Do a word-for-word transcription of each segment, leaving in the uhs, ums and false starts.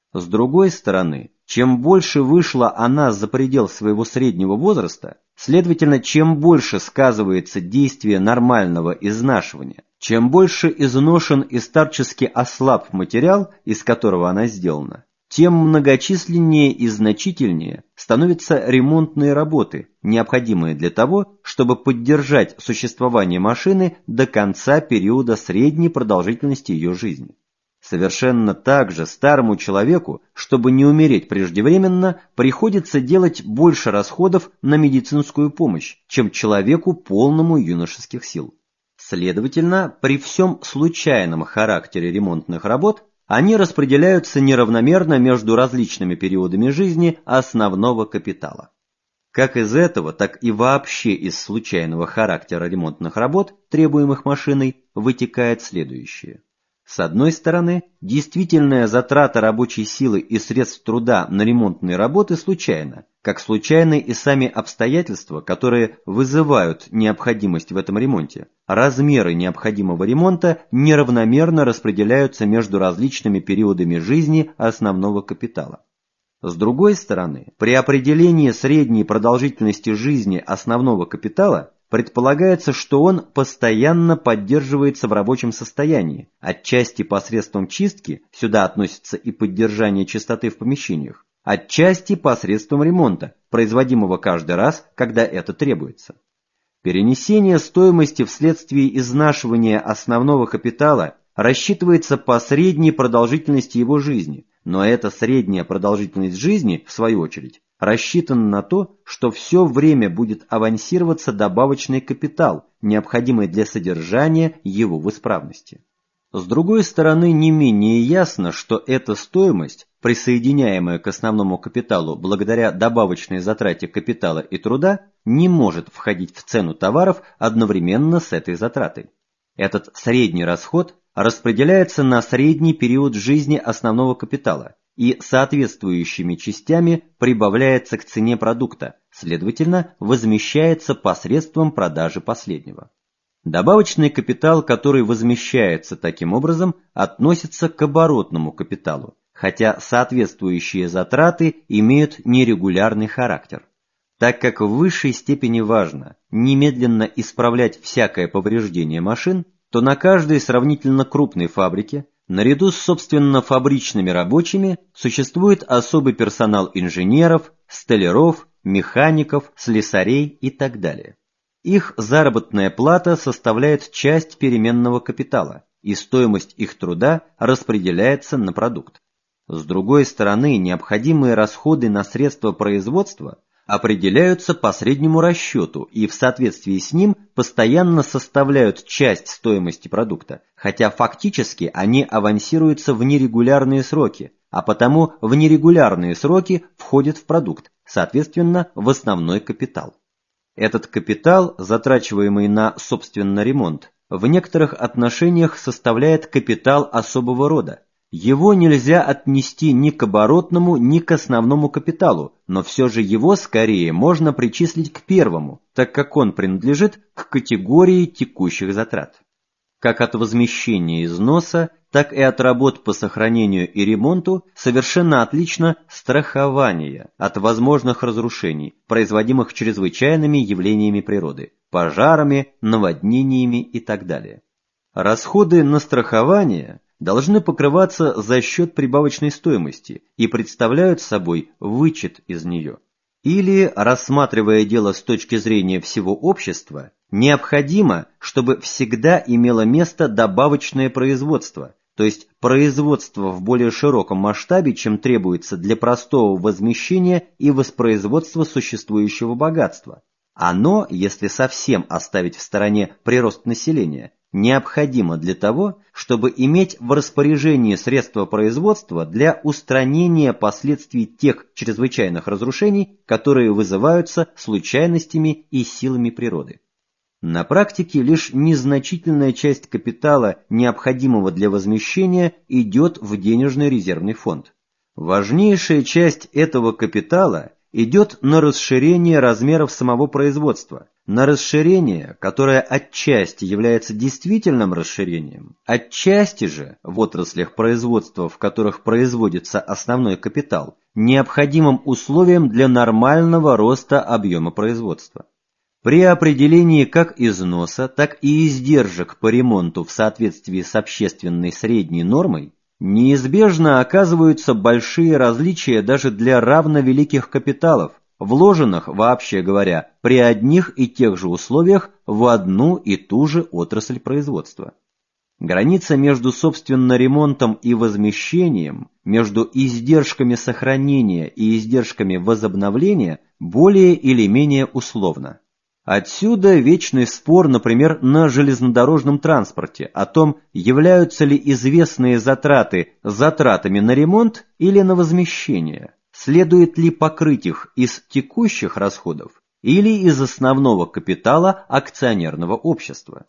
С другой стороны, чем больше вышла она за предел своего среднего возраста, следовательно, чем больше сказывается действие нормального изнашивания, чем больше изношен и старчески ослаб материал, из которого она сделана, тем многочисленнее и значительнее становятся ремонтные работы, необходимые для того, чтобы поддержать существование машины до конца периода средней продолжительности ее жизни. Совершенно так же старому человеку, чтобы не умереть преждевременно, приходится делать больше расходов на медицинскую помощь, чем человеку полному юношеских сил. Следовательно, при всем случайном характере ремонтных работ, они распределяются неравномерно между различными периодами жизни основного капитала. Как из этого, так и вообще из случайного характера ремонтных работ, требуемых машиной, вытекает следующее. С одной стороны, действительная затрата рабочей силы и средств труда на ремонтные работы случайна, как случайны и сами обстоятельства, которые вызывают необходимость в этом ремонте. Размеры необходимого ремонта неравномерно распределяются между различными периодами жизни основного капитала. С другой стороны, при определении средней продолжительности жизни основного капитала предполагается, что он постоянно поддерживается в рабочем состоянии, отчасти посредством чистки, сюда относится и поддержание чистоты в помещениях, отчасти посредством ремонта, производимого каждый раз, когда это требуется. Перенесение стоимости вследствие изнашивания основного капитала рассчитывается по средней продолжительности его жизни, но эта средняя продолжительность жизни, в свою очередь, рассчитана на то, что все время будет авансироваться добавочный капитал, необходимый для содержания его в исправности. С другой стороны, не менее ясно, что эта стоимость, присоединяемая к основному капиталу благодаря добавочной затрате капитала и труда, не может входить в цену товаров одновременно с этой затратой. Этот средний расход распределяется на средний период жизни основного капитала и соответствующими частями прибавляется к цене продукта, следовательно, возмещается посредством продажи последнего. Добавочный капитал, который возмещается таким образом, относится к оборотному капиталу, хотя соответствующие затраты имеют нерегулярный характер. Так как в высшей степени важно немедленно исправлять всякое повреждение машин, то на каждой сравнительно крупной фабрике, наряду с собственно фабричными рабочими, существует особый персонал инженеров, столяров, механиков, слесарей и так далее. Их заработная плата составляет часть переменного капитала, и стоимость их труда распределяется на продукт. С другой стороны, необходимые расходы на средства производства определяются по среднему расчету и в соответствии с ним постоянно составляют часть стоимости продукта, хотя фактически они авансируются в нерегулярные сроки, а потому в нерегулярные сроки входят в продукт, соответственно, в основной капитал. Этот капитал, затрачиваемый на, собственно, ремонт, в некоторых отношениях составляет капитал особого рода. Его нельзя отнести ни к оборотному, ни к основному капиталу, но все же его скорее можно причислить к первому, так как он принадлежит к категории текущих затрат. Как от возмещения износа, так и от работ по сохранению и ремонту совершенно отлично страхование от возможных разрушений, производимых чрезвычайными явлениями природы, пожарами, наводнениями и так далее. Расходы на страхование должны покрываться за счет прибавочной стоимости и представляют собой вычет из нее. Или, рассматривая дело с точки зрения всего общества, необходимо, чтобы всегда имело место добавочное производство, то есть производство в более широком масштабе, чем требуется для простого возмещения и воспроизводства существующего богатства. Оно, если совсем оставить в стороне прирост населения, необходимо для того, чтобы иметь в распоряжении средства производства для устранения последствий тех чрезвычайных разрушений, которые вызываются случайностями и силами природы. На практике лишь незначительная часть капитала, необходимого для возмещения, идет в денежный резервный фонд. Важнейшая часть этого капитала идет на расширение размеров самого производства, на расширение, которое отчасти является действительным расширением, отчасти же в отраслях производства, в которых производится основной капитал, необходимым условием для нормального роста объема производства. При определении как износа, так и издержек по ремонту в соответствии с общественной средней нормой неизбежно оказываются большие различия даже для равновеликих капиталов, вложенных, вообще говоря, при одних и тех же условиях в одну и ту же отрасль производства. Граница между, собственно, ремонтом и возмещением, между издержками сохранения и издержками возобновления более или менее условна. Отсюда вечный спор, например, на железнодорожном транспорте о том, являются ли известные затраты затратами на ремонт или на возмещение. Следует ли покрыть их из текущих расходов или из основного капитала акционерного общества?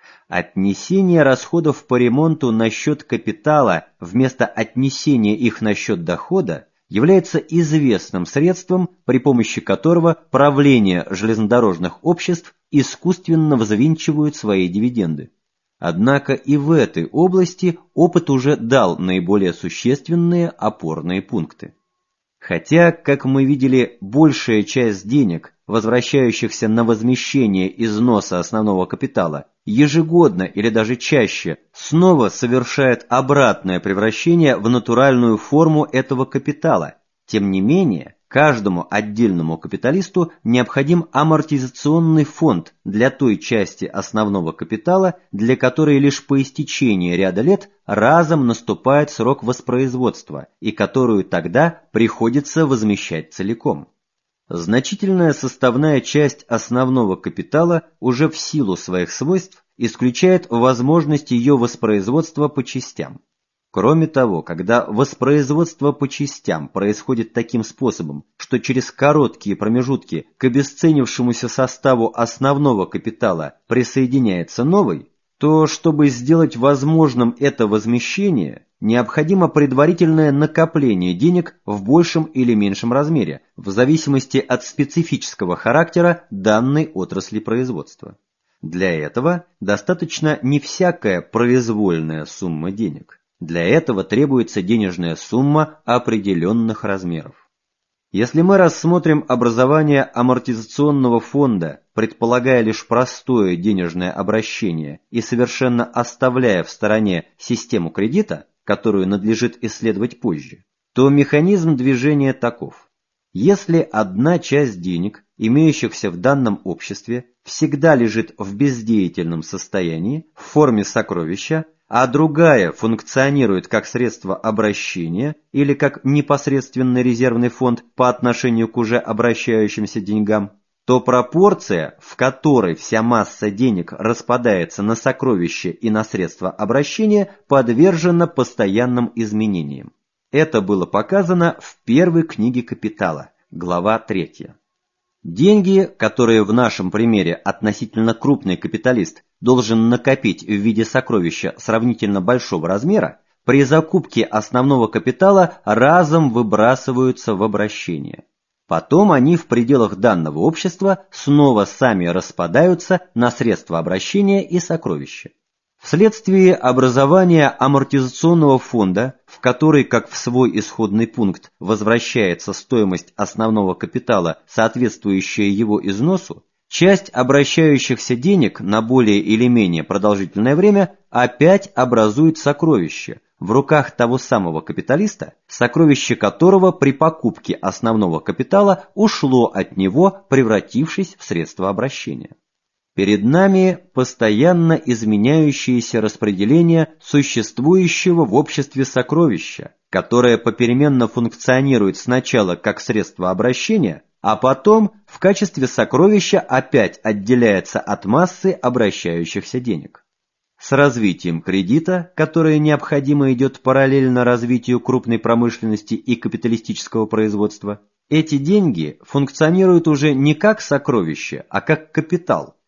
Отнесение расходов по ремонту на счет капитала вместо отнесения их на счет дохода является известным средством, при помощи которого правления железнодорожных обществ искусственно взвинчивают свои дивиденды. Однако и в этой области опыт уже дал наиболее существенные опорные пункты. Хотя, как мы видели, большая часть денег, возвращающихся на возмещение износа основного капитала, ежегодно или даже чаще снова совершает обратное превращение в натуральную форму этого капитала. Тем не менее, каждому отдельному капиталисту необходим амортизационный фонд для той части основного капитала, для которой лишь по истечении ряда лет разом наступает срок воспроизводства и которую тогда приходится возмещать целиком. Значительная составная часть основного капитала уже в силу своих свойств исключает возможность ее воспроизводства по частям. Кроме того, когда воспроизводство по частям происходит таким способом, что через короткие промежутки к обесценившемуся составу основного капитала присоединяется новый, то, чтобы сделать возможным это возмещение, необходимо предварительное накопление денег в большем или меньшем размере, в зависимости от специфического характера данной отрасли производства. Для этого достаточно не всякая произвольная сумма денег. Для этого требуется денежная сумма определенных размеров. Если мы рассмотрим образование амортизационного фонда, предполагая лишь простое денежное обращение и совершенно оставляя в стороне систему кредита, которую надлежит исследовать позже, то механизм движения таков. Если одна часть денег, имеющихся в данном обществе, всегда лежит в бездеятельном состоянии, в форме сокровища, а другая функционирует как средство обращения или как непосредственный резервный фонд по отношению к уже обращающимся деньгам, то пропорция, в которой вся масса денег распадается на сокровища и на средства обращения, подвержена постоянным изменениям. Это было показано в первой книге «Капитала», глава третья. Деньги, которые в нашем примере относительно крупный капиталист должен накопить в виде сокровища сравнительно большого размера, при закупке основного капитала разом выбрасываются в обращение. Потом они в пределах данного общества снова сами распадаются на средства обращения и сокровища. Вследствие образования амортизационного фонда, в который, как в свой исходный пункт, возвращается стоимость основного капитала, соответствующая его износу, часть обращающихся денег на более или менее продолжительное время опять образует сокровище в руках того самого капиталиста, сокровище которого при покупке основного капитала ушло от него, превратившись в средство обращения. Перед нами постоянно изменяющееся распределение существующего в обществе сокровища, которое попеременно функционирует сначала как средство обращения, а потом в качестве сокровища опять отделяется от массы обращающихся денег. С развитием кредита, которое необходимо идет параллельно развитию крупной промышленности и капиталистического производства, эти деньги функционируют уже не как сокровище, а как капитал,